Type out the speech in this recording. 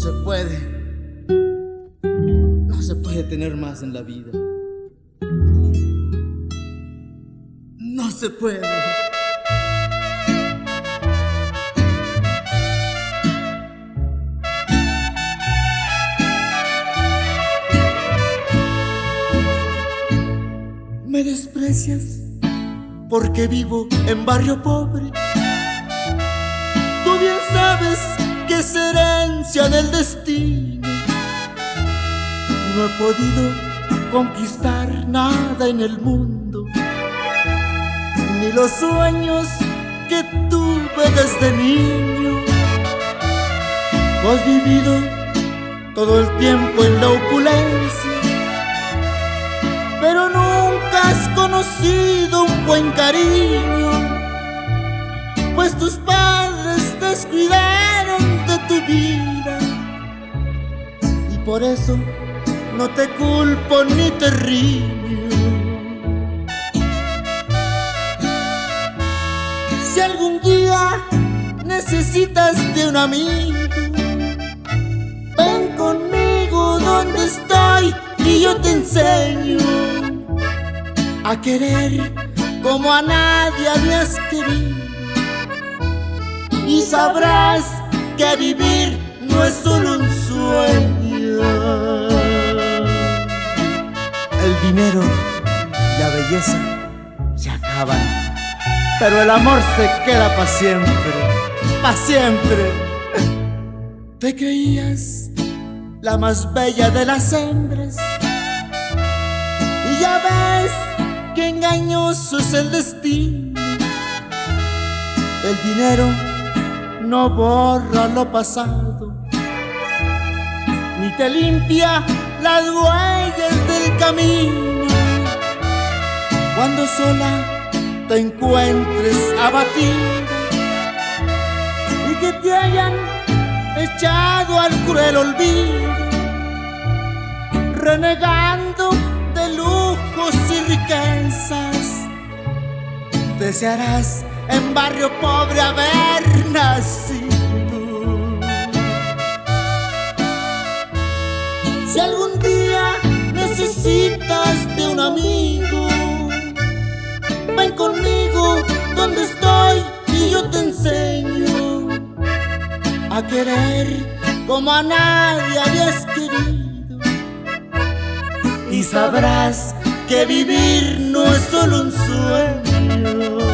No se puede tener más en la vida. No se puede. Me desprecias porque vivo en barrio pobre. Tú bien sabes que es herencia del destino. No he podido conquistar nada en el mundo, ni los sueños que tuve desde niño. Tú has vivido todo el tiempo en la opulencia, pero nunca has conocido un buen cariño, pues tus padres descuidaron de tu vida. Y por eso no te culpo ni te riño. Si algún día necesitas de un amigo, ven conmigo donde estoy y yo te enseño a querer como a nadie habías querido. Y sabrás que vivir no es solo un sueño. El dinero y la belleza se acaban, pero el amor se queda para siempre, para siempre. Te creías la más bella de las hembras, y ya ves que engañoso es el destino. El dinero no borra lo pasado, ni te limpia las huellas del camino. Cuando sola te encuentres abatida y que te hayan echado al cruel olvido, renegando de lujos y riquezas, desearás en barrio pobre haber nacido. Si algún día necesitas de un amigo, ven conmigo donde estoy y yo te enseño a querer como a nadie habías querido. Y sabrás que vivir no es solo un sueño.